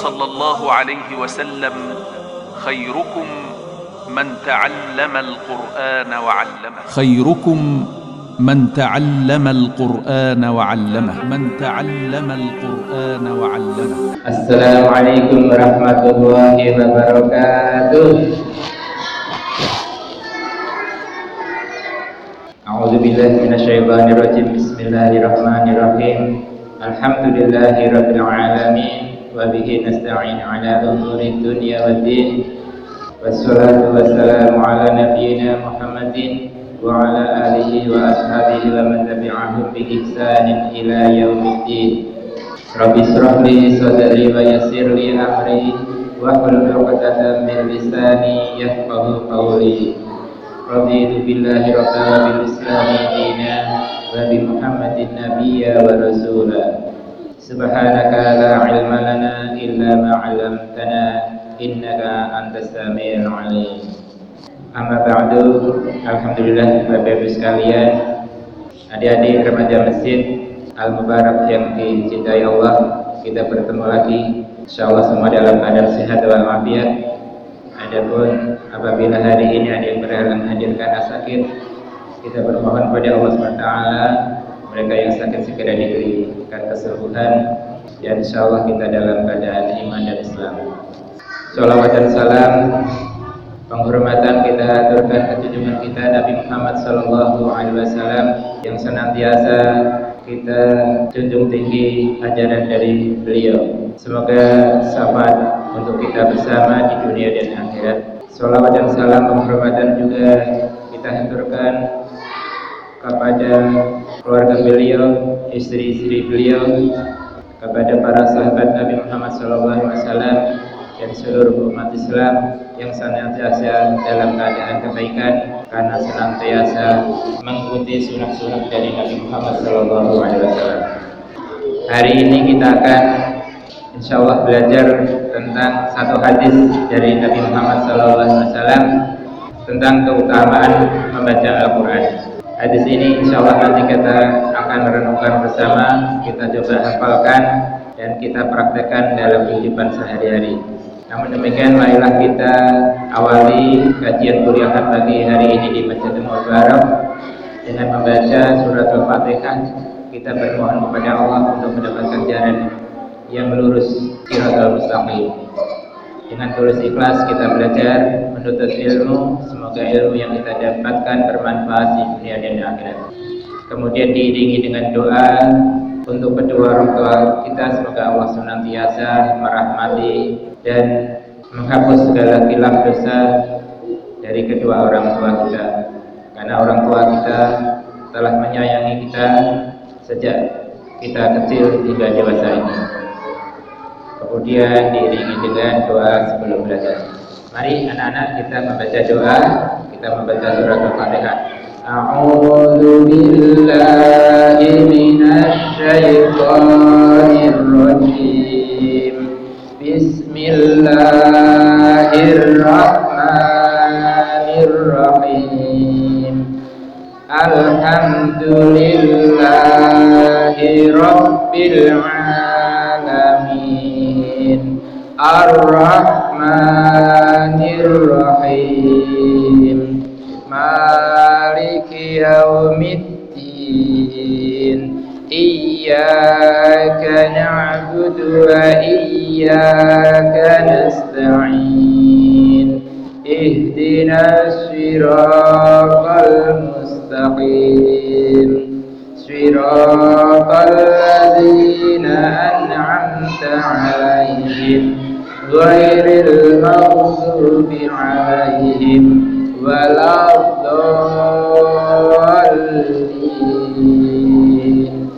صلى الله عليه وسلم: خيركم من تعلم القرآن وعلمه. خيركم من تعلم القرآن وعلمه. من تعلم القرآن وعلمه. السلام عليكم ورحمة الله وبركاته. أعوذ بالله من الشيطان الرجيم. بسم الله الرحمن الرحيم. الحمد لله رب العالمين وبه نستعين على أمور الدنيا والدين. والصلاة والسلام على نبينا محمد وعلى آله وأصحابه ومن تبعهم بإحسان إلى يوم الدين. رب اشرح لي صدري ويسر لي أمري واحلل عقدة من لساني يفقهوا قولي. رضيت بالله ربا وبالإسلام دينا وبمحمد نبيا ورسولا. سبحانك لا علم لنا إلا ما علمتنا إنك أنت السميع العليم. Amma ba'du. Alhamdulillah, Bapak Ibu sekalian, adik-adik remaja masjid Al-Mubarak yang dicintai Allah, kita bertemu lagi insyaallah semua dalam keadaan sehat walafiat. Adapun apabila hari ini ada yang berhalangan hadir karena sakit, kita bermohon kepada Allah SWT mereka yang sakit segera diberikan kesembuhan, dan insyaallah kita dalam keadaan iman dan Islam. Shalawat dan salam penghormatan kita aturkan ke junjungan kita Nabi Muhammad SAW yang senantiasa kita junjung tinggi ajaran dari beliau. Semoga syafaat untuk kita bersama di dunia dan akhirat. Shalawat dan salam penghormatan juga kita aturkan kepada keluarga beliau, istri-istri beliau, kepada para sahabat Nabi Muhammad SAW dan seluruh umat Islam yang senantiasa dalam keadaan kebaikan karena senantiasa mengikuti sunnah-sunnah dari Nabi Muhammad SAW. Hari ini kita akan insyaallah belajar tentang satu hadis dari Nabi Muhammad SAW tentang keutamaan membaca Al-Quran. Hadis ini insyaallah nanti kita akan merenungkan bersama, kita coba hafalkan dan kita praktekkan dalam kehidupan sehari-hari. Namun demikian, marilah kita awali kajian kuliah pagi hari ini di Masjid Al-Mubarak dengan membaca surat Al-Fatihah. Kita bermohon kepada Allah untuk mendapatkan jalan yang lurus, shiratal mustaqim. Dengan tulus ikhlas kita belajar menuntut ilmu, semoga ilmu yang kita dapatkan bermanfaat di dunia dan akhirat. Kemudian diiringi dengan doa untuk kedua orang tua kita, semoga Allah senantiasa merahmati dan menghapus segala khilaf dosa dari kedua orang tua kita, karena orang tua kita telah menyayangi kita sejak kita kecil hingga dewasa ini. Kemudian diiringi dengan doa sebelum belajar. Mari anak-anak kita membaca doa, kita membaca surat Al-Fatihah. A'udzu billahi minasy syaithanir rajim. Bismillahirrahmanirrahim. Alhamdulillahi rabbil alamin. Ar-Rahmanir-Rahim. Maliki yaumiddin. Iyyaka na'budu wa iyyaka nasta'in. Ihdinas siratal mustaqim. Siratal ladzina an'amta 'alaihim ghairil maghdubi 'alaihim waladdallin.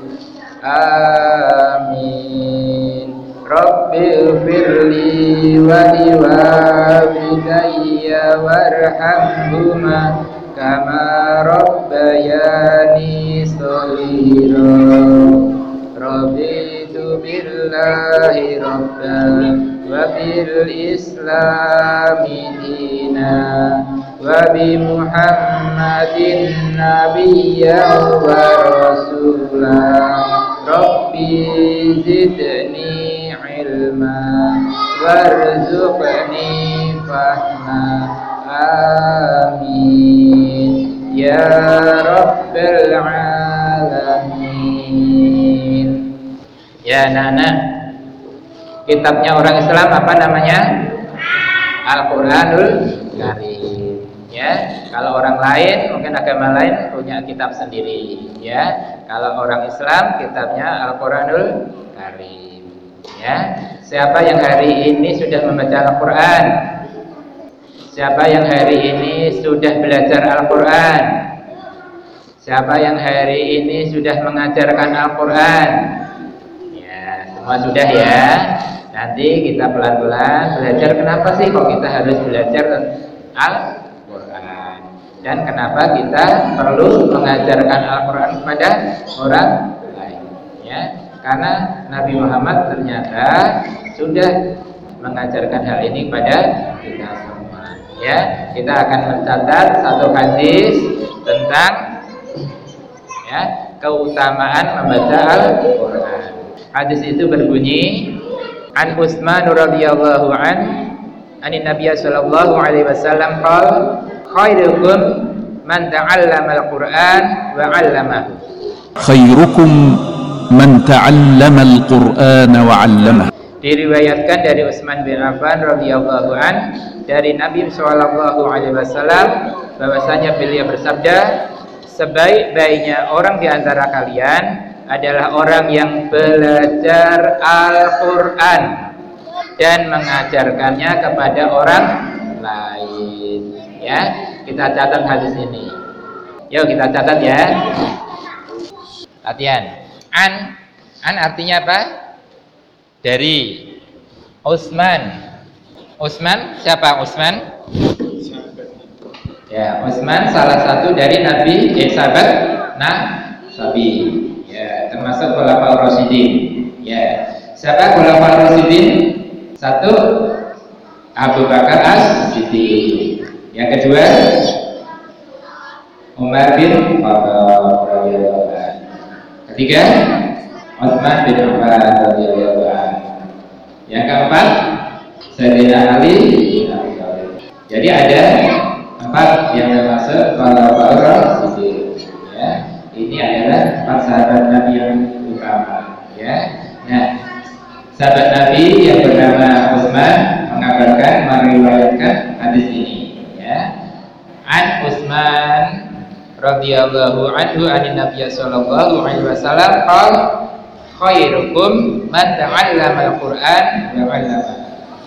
Amin. Rabbighfirli wa liwalidayya warhamhuma kama rabbayani shaghira. Raditu billahi rabban wa bil islami dina wa bi Muhammadin nabiyyan wa rasula. Rabbi zidni ilma ilma warzuqni fahma. Amin ya rabbal alamin. Ya anak-anak, kitabnya orang Islam apa namanya? Al-Quranul Karim. Ya, kalau orang lain mungkin agama lain punya kitab sendiri. Ya, kalau orang Islam kitabnya Al-Quranul Karim. Ya, siapa yang hari ini sudah membaca Al-Quran? Siapa yang hari ini sudah belajar Al-Quran? Siapa yang hari ini sudah mengajarkan Al-Quran? Ya, semua sudah ya. Nanti kita pelan-pelan belajar kenapa sih kok kita harus belajar Al-Quran, dan kenapa kita perlu mengajarkan Al-Quran kepada orang lain. Ya, karena Nabi Muhammad ternyata sudah mengajarkan hal ini pada kita semua. Ya, kita akan mencatat satu hadis tentang keutamaan membaca Al-Quran. Hadis itu berbunyi, An Utsman radhiyallahu anin Nabiy sallallahu alaihi wasallam qala khairukum man ta'allama al-Qur'an wa 'allamahu. Khairukum man ta'allama al-Qur'an wa 'allamahu. Diriwayatkan dari Utsman bin Affan radhiyallahu an dari Nabi sallallahu alaihi wasallam bahwasanya beliau bersabda, sebaik-baiknya orang di antara kalian adalah orang yang belajar Al-Quran dan mengajarkannya kepada orang lain. Ya, kita catat hadis ini. Yuk kita catat ya. Latihan. An artinya apa? Dari. Utsman. Utsman siapa Utsman? Ya, Utsman salah satu dari Nabi, sahabat Nabi. Ya, termasuk Khulafaur Rasyidin. Ya, siapa Khulafaur Rasyidin? Satu, Abu Bakar As-Siddiq. Yang kedua, Umar bin Khattab radhiyallahu anhu. Ketiga, Utsman bin Affan radhiyallahu anhu. Yang keempat, Sayyidina Ali bin Abi Thalib. Jadi ada 4 yang termasuk Khulafaur Rasyidin. Ya. Ini adalah 4 sahabat Nabi yang utama. Ya. Nah, sahabat Nabi yang bernama Utsman mengabarkan, meriwayatkan hadis ini. Ya. An Utsman radhiyallahu anhu anin Nabiy sallallahu alaihi wasallam qala khairukum man ta'allama al-Qur'an wa 'allamahu.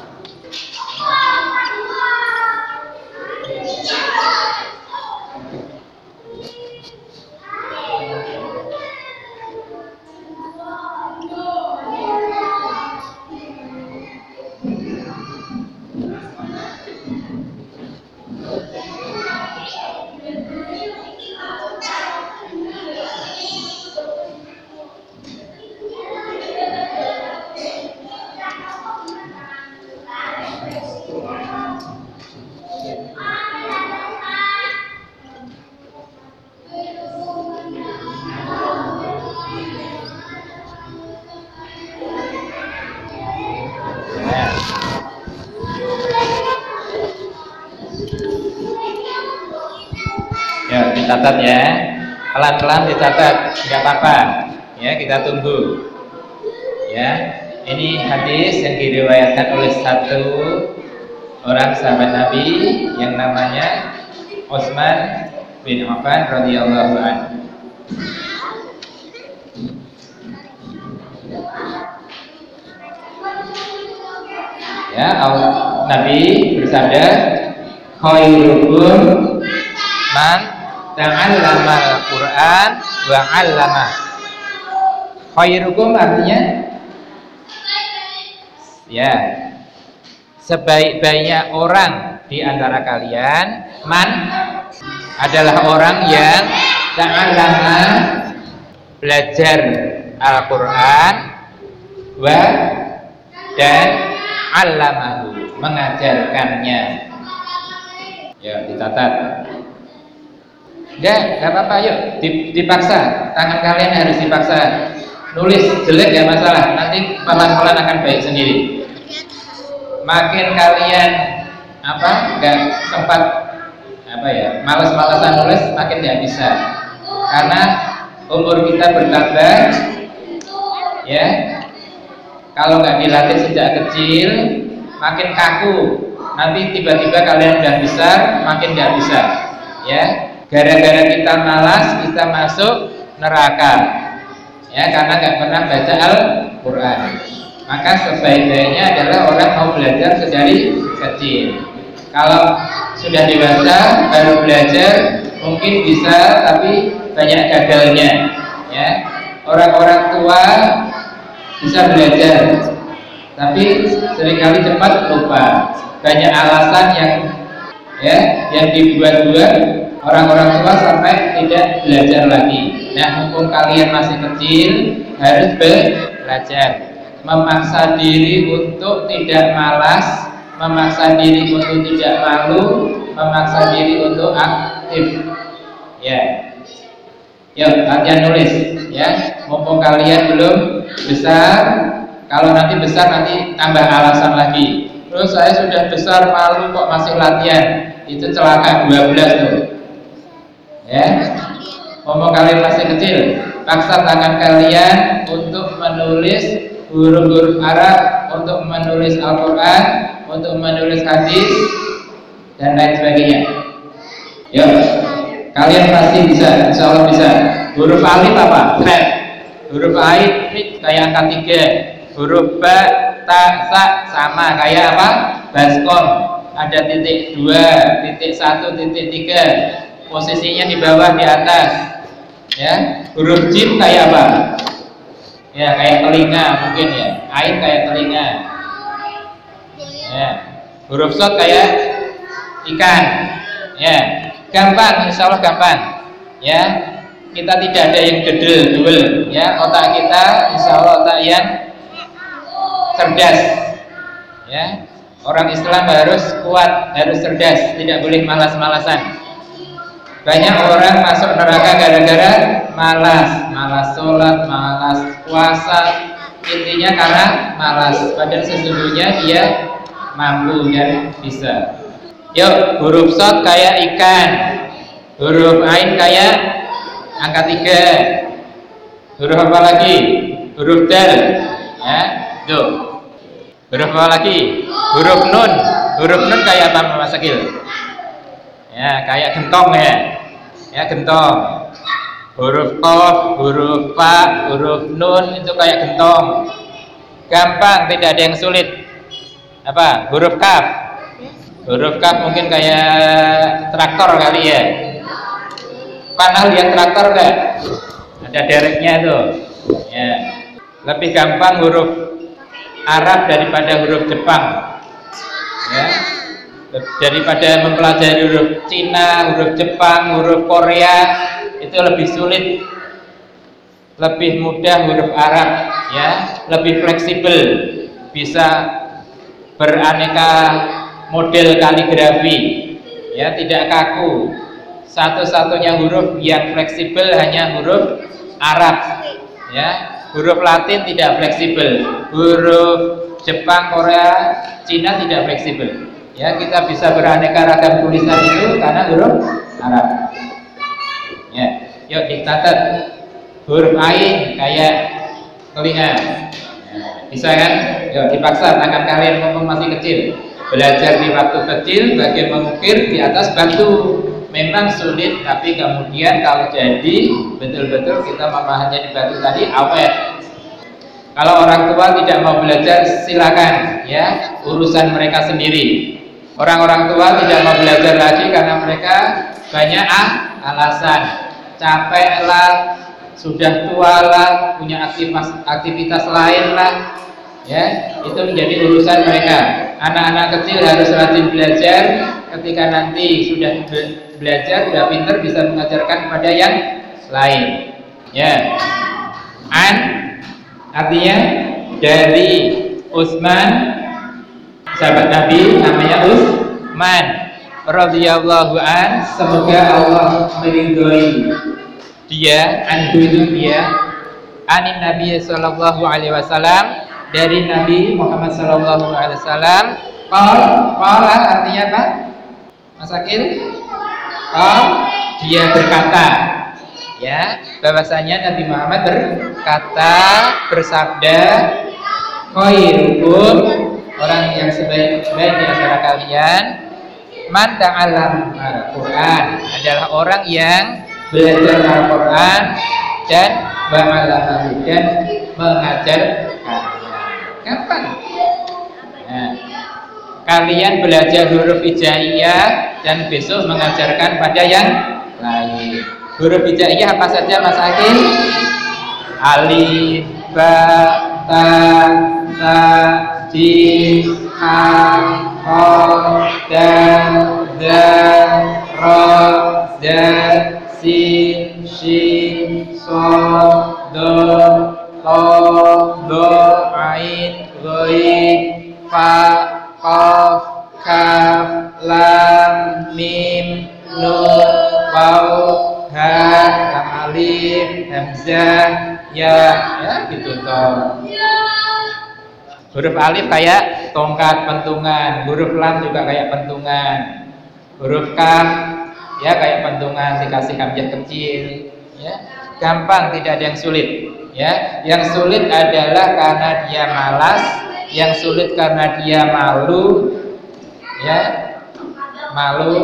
Ya, dicatat ya, pelan-pelan dicatat, nggak apa-apa. Ya, kita tunggu. Ya, ini hadis yang diriwayatkan oleh satu orang sahabat Nabi yang namanya Utsman bin Affan radhiyallahu anhu. Ya, Nabi bersabda, khairukum man ta'allama al-Qur'an wa 'allama. Khairukum artinya ya, sebaik-baiknya orang di antara kalian, man adalah orang yang ta'allama belajar Al-Qur'an wa dan 'allamahu mengajarkannya. Ya, dicatat. Enggak apa-apa, yuk dipaksa. Tangan kalian harus dipaksa. Nulis jelek ya masalah, nanti pelan-pelan akan baik sendiri. makin kalian nggak sempat malas-malasan nulis, makin nggak bisa. Karena umur kita bertambah, ya. Kalau nggak dilatih sejak kecil, makin kaku. Nanti tiba-tiba kalian udah besar, makin nggak bisa, ya. Gara-gara kita malas, kita masuk neraka, ya, karena nggak pernah baca Al-Quran. Maka sebaik-baiknya adalah orang mau belajar sedari kecil. Kalau sudah dewasa baru belajar mungkin bisa, tapi banyak gagalnya, ya. Orang-orang tua bisa belajar, tapi seringkali cepat lupa. Banyak alasan yang dibuat-buat orang-orang tua sampai tidak belajar lagi. Nah, mumpung kalian masih kecil, harus belajar. Memaksa diri untuk tidak malas, memaksa diri untuk tidak malu, memaksa diri untuk aktif. Ya. Yuk, latihan nulis, ya. Mumpung kalian belum besar, kalau nanti besar nanti tambah alasan lagi. Terus saya sudah besar malu kok masih latihan. Itu celaka 12 tuh. Ya. Mumpung kalian masih kecil, paksa tangan kalian untuk menulis huruf-huruf Arab, untuk menulis Al-Quran, untuk menulis hadis, dan lain sebagainya. Yuk, kalian pasti bisa, insya Allah bisa. Huruf alif apa? Fat. Huruf alif kayak angka 3. Huruf ba, ta, sa sama kayak apa? Baskom. Ada titik 2, titik 1, titik 3. Posisinya di bawah, di atas. Ya, huruf jim kayak apa? Ya, kayak telinga mungkin ya. Ain kayak telinga. Ya. Huruf shad kayak ikan. Ya, gampang, insya Allah gampang. Ya, kita tidak ada yang gedel, ya. Otak kita, insya Allah otak yang cerdas. Ya, orang Islam harus kuat, harus cerdas, tidak boleh malas-malasan. Banyak orang masuk neraka gara-gara malas sholat, malas puasa. Intinya karena malas, padahal sesungguhnya dia mampu dan bisa. Yuk, huruf shad kayak ikan, huruf ain kayak angka 3. Huruf apa lagi? Huruf dal, ya, tuh. Huruf apa lagi? Huruf nun. Huruf nun kayak apa, Mas Akil? Ya, kayak gentong ya. Ya, gentong. Huruf qaf, huruf fa, huruf nun itu kayak gentong. Gampang, tidak ada yang sulit. Apa? Huruf kaf. Huruf kaf mungkin kayak traktor kali ya. Pernah lihat traktor enggak? Ada dereknya tuh. Ya. Lebih gampang huruf Arab daripada huruf Jepang. Ya. Daripada mempelajari huruf Cina, huruf Jepang, huruf Korea, itu lebih sulit. Lebih mudah huruf Arab, ya, lebih fleksibel, bisa beraneka model kaligrafi, ya, tidak kaku. Satu-satunya huruf yang fleksibel hanya huruf Arab, ya. Huruf Latin tidak fleksibel, huruf Jepang, Korea, Cina tidak fleksibel. Ya, kita bisa beraneka ragam tulisan itu karena huruf Arab. Ya, yuk dicatat. Huruf ain kayak telinga. Bisa kan? Yuk dipaksa tangan kalian mumpung masih kecil. Belajar di waktu kecil bagian mengukir di atas batu. Memang sulit, tapi kemudian kalau jadi betul-betul kita memahami di batu tadi awet. Kalau orang tua tidak mau belajar, silakan, ya, urusan mereka sendiri. Orang-orang tua tidak mau belajar lagi karena mereka banyak alasan. Capek lah, sudah tua lah, punya aktivitas lain lah, ya, itu menjadi urusan mereka. Anak-anak kecil harus rajin belajar. Ketika nanti sudah belajar, sudah pintar, bisa mengajarkan kepada yang lain. Ya, an artinya dari Utsman, sahabat Nabi namanya Utsman radhiyallahu an, semoga Allah meridhoi dia. Anhu itu dia, anin Nabi sallallahu alaihi wasallam, dari Nabi Muhammad SAW. Qala artinya apa? Mas Akil? Dia berkata, ya, bahwasanya Nabi Muhammad berkata, bersabda, khairukum, orang yang sebaik-baik di antara kalian, man ta'allam Al-Quran, adalah orang yang belajar Al-Quran dan wa'allamahu, dan mengajarkannya. Kapan? Nah, kalian belajar huruf hijaiyah dan besok mengajarkan pada yang lain. Huruf hijaiyah apa saja Mas Akil? Alif, ba, ta, sa, jim, ha, qaf, dal, zal, ra, zal, sin, shin, shad, dal, ta, ba, ain, ghain, fa, qaf, kaf, lam, mim, nun, waw, ha, alif, hamzah, ya gitu toh. Huruf alif kayak tongkat pentungan, huruf lam juga kayak pentungan, huruf kaf ya kayak pentungan dikasih hamzah kecil, ya gampang, tidak ada yang sulit, ya. Yang sulit adalah karena dia malas, yang sulit karena dia malu, ya, malu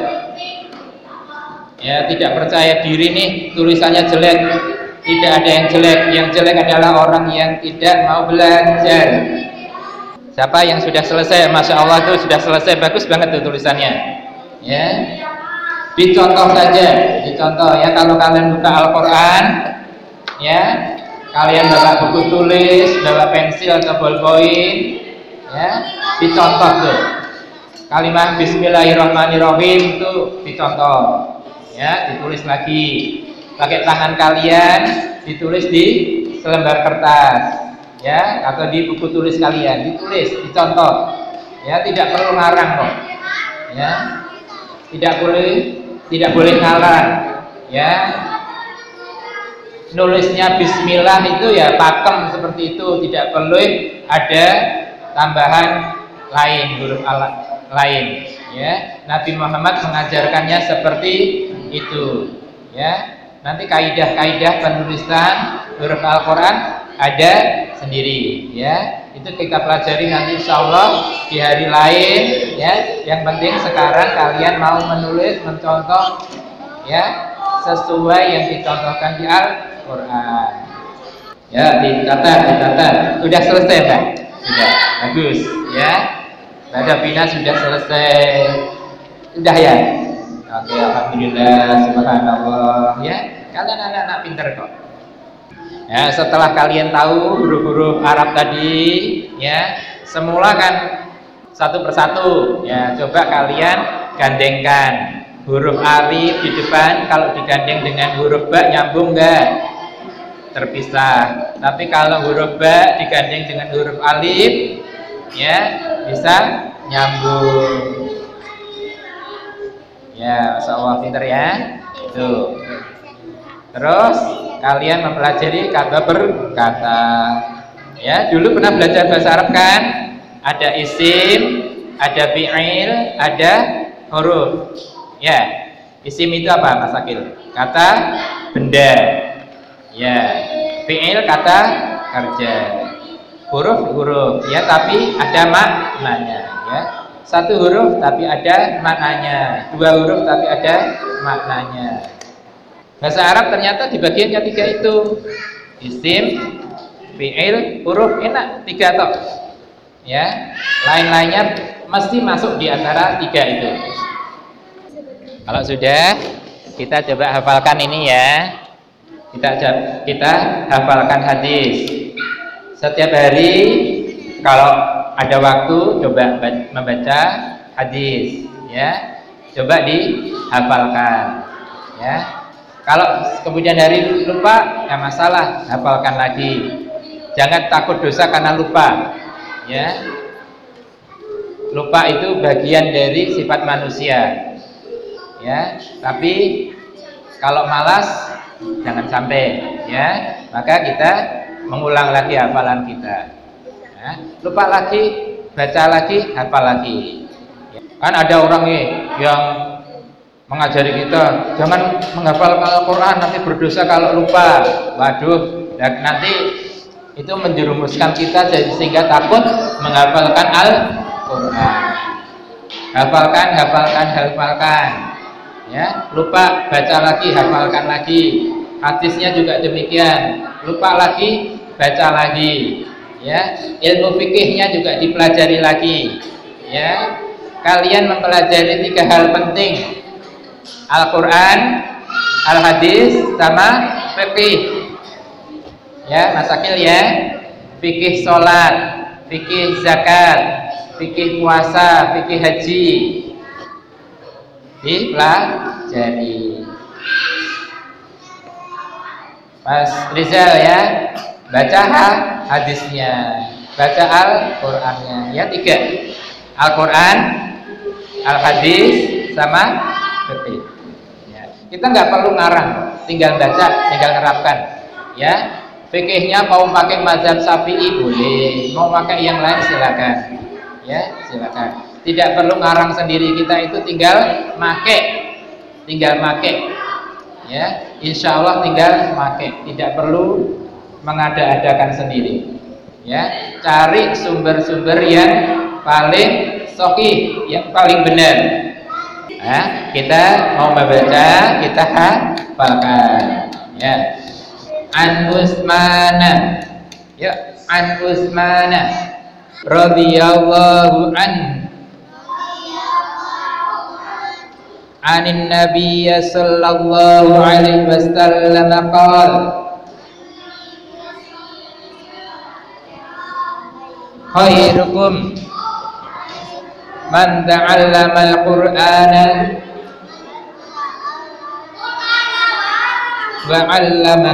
tidak percaya diri nih, tulisannya jelek. Tidak ada yang jelek, yang jelek adalah orang yang tidak mau belajar. Siapa yang sudah selesai, masya Allah tuh sudah selesai, bagus banget tuh tulisannya, ya. Dicontoh saja, dicontoh ya, kalau kalian buka Al-Quran, ya, kalian bawa buku tulis, bawa pensil atau ballpoint, ya, dicontoh tuh. Kalimat Bismillahirrahmanirrahim itu dicontoh, ya, ditulis lagi. Pakai tangan kalian, ditulis di selembar kertas, ya, atau di buku tulis kalian, ditulis, dicontoh, ya, tidak perlu ngarang kok, ya, tidak boleh ngarang, ya. Nulisnya Bismillah itu ya pakem seperti itu, tidak perlu ada tambahan lain, huruf lain, ya. Nabi Muhammad mengajarkannya seperti itu, ya. Nanti kaidah-kaidah penulisan huruf Al-Quran ada sendiri, ya. Itu kita pelajari nanti insya Allah di hari lain, ya. Yang penting sekarang kalian mau menulis, mencontoh, ya, sesuai yang dicontohkan di Al-Quran. Ya, dicatat. Sudah selesai, Pak? Sudah, bagus, ya. Mbak Bina sudah selesai. Sudah ya? Oke, alhamdulillah, subhanallah, ya. Kalian anak-anak pinter kok. Ya, setelah kalian tahu huruf-huruf Arab tadi, ya, semula kan satu persatu, ya. Coba kalian gandengkan huruf alif di depan, kalau digandeng dengan huruf ba nyambung enggak? Terpisah. Tapi kalau huruf ba digandeng dengan huruf alif, ya, bisa nyambung. Ya, masya Allah, pinter ya. Itu. Terus kalian mempelajari kata berkata. Ya, dulu pernah belajar bahasa Arab kan? Ada isim, ada fi'il, ada huruf. Ya, isim itu apa, Mas Akil? Kata benda. Ya, fi'il kata kerja. Huruf, ya, tapi ada maknanya, ya. Satu huruf tapi ada maknanya, dua huruf tapi ada maknanya. Bahasa Arab ternyata di bagiannya tiga itu, isim, fi'il, huruf, enak, tiga toh, ya. Lain-lainnya mesti masuk di antara tiga itu. Kalau sudah, kita coba hafalkan ini ya. Kita hafalkan hadis. Setiap hari kalau ada waktu coba membaca hadis, ya. Coba dihafalkan, ya. Kalau kemudian hari lupa, nggak masalah, hafalkan lagi. Jangan takut dosa karena lupa, ya. Lupa itu bagian dari sifat manusia, ya. Tapi kalau malas jangan sampai, ya. Maka kita mengulang lagi hafalan kita. Ya, lupa lagi, baca lagi, hafal lagi. Ya. Kan ada orang nih yang mengajari kita jangan menghafal Al-Quran, nanti berdosa kalau lupa. Waduh, dan nanti itu menjerumuskan kita sehingga takut menghafalkan Al-Quran. Hafalkan. Ya, lupa, baca lagi, hafalkan lagi. Hadisnya juga demikian. Lupa lagi, baca lagi. Ya, ilmu fikihnya juga dipelajari lagi. Ya, kalian mempelajari 3 hal penting: Al-Quran, Al-Hadis, sama fikih. Ya, Mas Akil ya. Fikih sholat, fikih zakat, fikih puasa, fikih haji dipelajari. Mas Rizal ya, baca hadisnya, baca Al-Qur'annya. Ya, 3. Al-Qur'an, Al-Hadis, sama fikih. Ya, kita nggak perlu ngarang, tinggal baca, tinggal terapkan. Ya, fikihnya mau pakai mazhab Syafi'i boleh, mau pakai yang lain silakan. Ya, silakan. Tidak perlu ngarang sendiri, kita itu tinggal make. Ya, insya Allah tinggal make, tidak perlu mengada-adakan sendiri. Ya, cari sumber-sumber yang paling sahih, yang paling benar. Nah, kita mau membaca, kita hafalkan. Ya, An Utsmana, ya, An Utsmana radhiyallahu anin Nabiy sallallahu alaihi wasallam qala khairukum man ta'allama al-Qur'ana wa 'allama.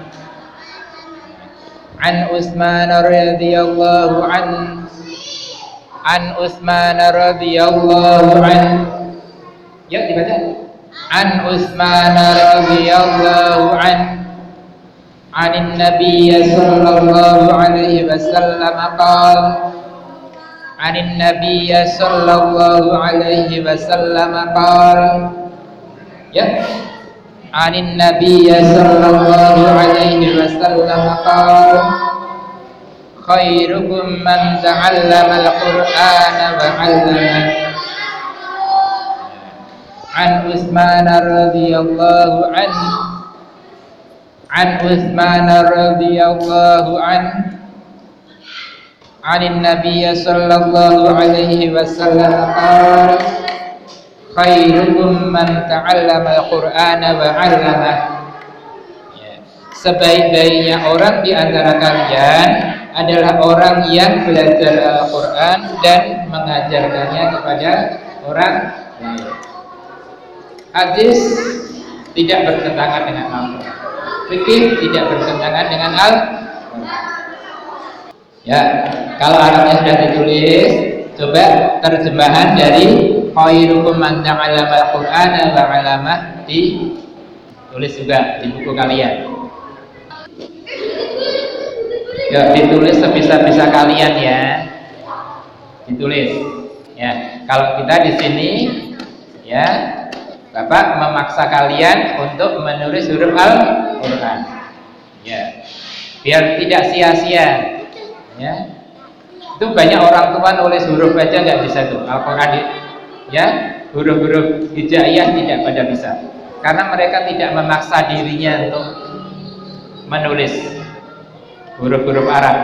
An Utsman radhiyallahu an Utsman radhiyallahu ya, dibaca. An Utsman radhiyallahu anin Nabiy sallallahu alaihi wasallam qala anin Nabiy sallallahu alaihi wasallam qala ya, anin Nabiy sallallahu alaihi wasallam qala khairukum man ta'allama al-Qur'ana wa 'allama. An Utsman radhiyallahu an Utsman radhiyallahu anin Nabiy sallallahu alaihi wasallam qala khairukum man ta'allama al-Qur'ana wa 'allama. Sebaik-baiknya orang di antara kalian adalah orang yang belajar Al-Quran dan mengajarkannya kepada orang lain. Hadis tidak bertentangan dengan Al-Quran. Fikih tidak bertentangan dengan Al-Quran. Ya, kalau Arabnya sudah ditulis, coba terjemahan dari khairukum man ta'allama al-Qur'ana wa 'allamah, ditulis juga di buku kalian. Ya, ditulis sebisa-bisa kalian ya. Ditulis. Ya, kalau kita di sini ya, Bapak memaksa kalian untuk menulis huruf Al-Quran. Ya, biar tidak sia-sia. Ya, itu banyak orang tua nulis huruf aja nggak bisa tuh Al-Quran. Ya, huruf-huruf hijaiyah tidak pada bisa, karena mereka tidak memaksa dirinya untuk menulis huruf-huruf Arab.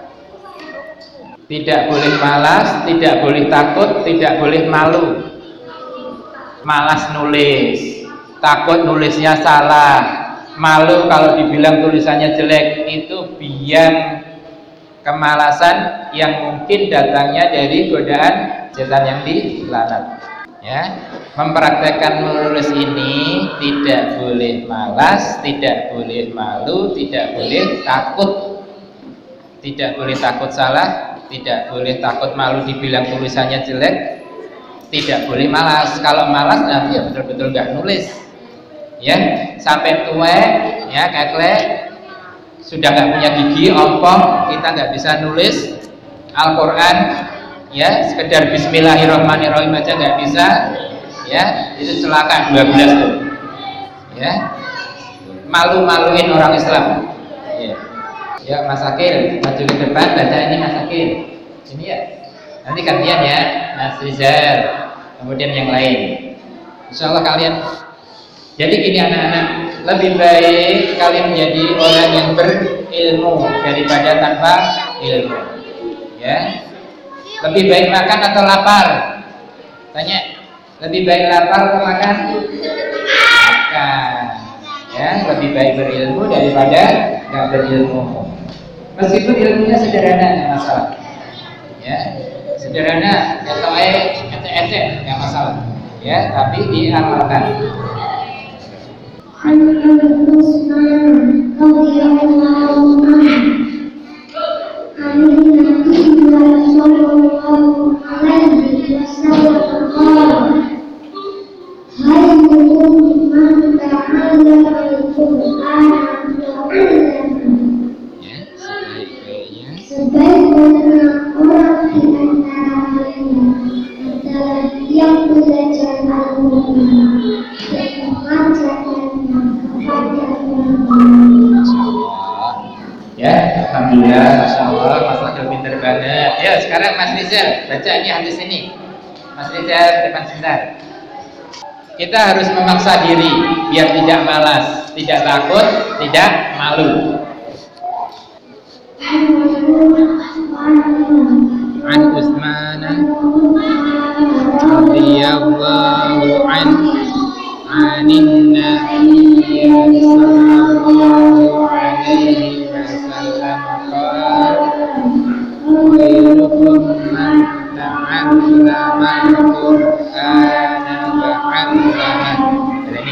Tidak boleh malas, tidak boleh takut, tidak boleh malu. Malas nulis, takut nulisnya salah, malu kalau dibilang tulisannya jelek, itu biang kemalasan yang mungkin datangnya dari godaan setan yang dilaknat. Ya, mempraktekkan menulis ini tidak boleh malas, tidak boleh malu, tidak boleh takut, tidak boleh takut salah, tidak boleh takut malu dibilang tulisannya jelek, tidak boleh malas. Kalau malas nanti ya betul-betul nggak nulis. Ya, sampai tua, ya keklek, sudah nggak punya gigi, ompong, kita nggak bisa nulis, Al-Quran ya sekedar Bismillahirrahmanirrahim aja nggak bisa, ya itu celaka 12 tuh, ya malu-maluin orang Islam. Ya Mas Akil maju ke depan, baca ini Mas Akil, ini ya nanti gantian ya Mas Rizal, kemudian yang lain. Insya Allah kalian. Jadi gini anak-anak, lebih baik kalian menjadi orang yang berilmu daripada tanpa ilmu. Ya, lebih baik makan atau lapar? Tanya, lebih baik lapar atau makan? Makan. Ya, lebih baik berilmu daripada nggak berilmu. Meskipun ilmunya sederhana, nggak masalah. Ya, sederhana, atau ecek, nggak masalah. Ya, tapi diamalkan. عن أبي عثمان رضي الله عنه عن النبي صلى الله عليه وسلم قال خيركم من تعلم القرآن وعلمه. Sebaik-baiknya orang di antara kalian adalah yang belajar Al-Quran dan mengajarkannya kepada orang. Ya, alhamdulillah, masya Allah, Mas Akil pinter banget. Ya, sekarang Mas Rizal baca ini hadis ini. Mas Rizal depan sebentar. Kita harus memaksa diri biar tidak malas, tidak takut, tidak malu. An Utsman radhiyallahu anhu anin Nabi sallallahu alaihi wasallam qala khairukum man ta'allama al-Qur'ana wa 'allamahu.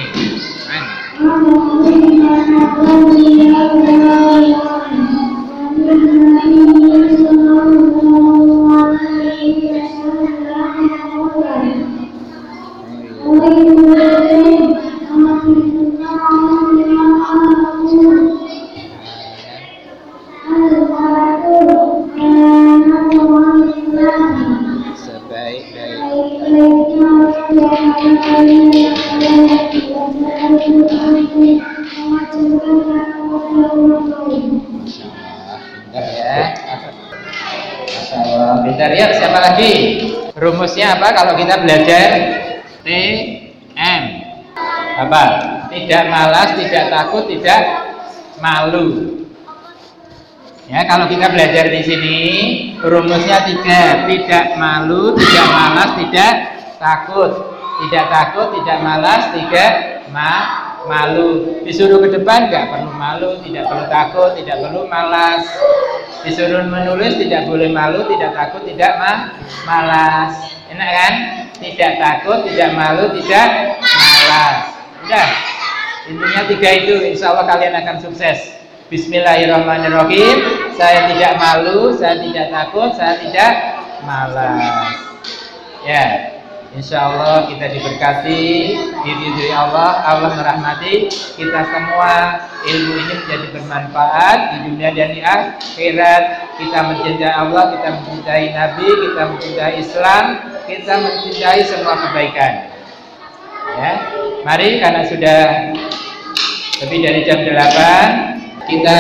Bentar ya, siapa lagi? Rumusnya apa kalau kita belajar TM? Apa? Tidak malas, tidak takut, tidak malu. Ya, kalau kita belajar di sini rumusnya 3, tidak malu, tidak malas, tidak takut. Tidak takut, tidak malas, tidak malu. Disuruh ke depan nggak perlu malu, tidak perlu takut, tidak perlu malas. Disuruh menulis tidak boleh malu, tidak takut, tidak malas. Enak kan? Tidak takut, tidak malu, tidak malas. Udah. Intinya 3 itu, insya Allah kalian akan sukses. Bismillahirrahmanirrahim. Saya tidak malu, saya tidak takut, saya tidak malas. Ya. Insya Allah kita diberkati, diridhoi Allah, Allah merahmati kita semua. Ilmu ini menjadi bermanfaat di dunia dan di akhirat. Kita mencintai Allah, kita mencintai Nabi, kita mencintai Islam, kita mencintai semua kebaikan. Ya, mari karena sudah lebih dari jam 8, kita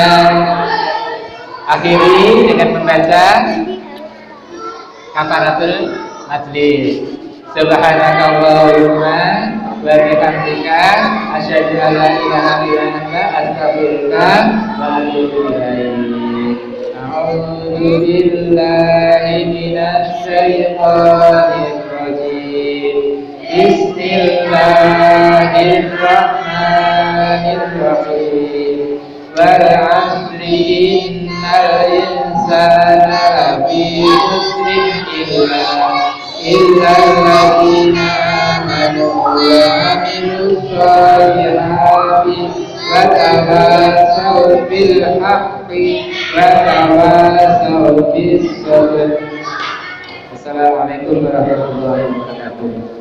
akhiri dengan membaca kafaratul majlis. Subhanakallahumma wa bihamdika asyhadu an la ilaha illa anta astaghfiruka wa atubu ilaik. A'udzu billahi minasy syaithanir rajim. Bismillahirrahmanirrahim. Wal 'asri innal insana lafi khusrin illa alladziina aamanu wa 'amilus shalihati wa tawassaw bil haqqi wa tawassaw bis sabr. Assalamualaikum warahmatullahi wabarakatuh.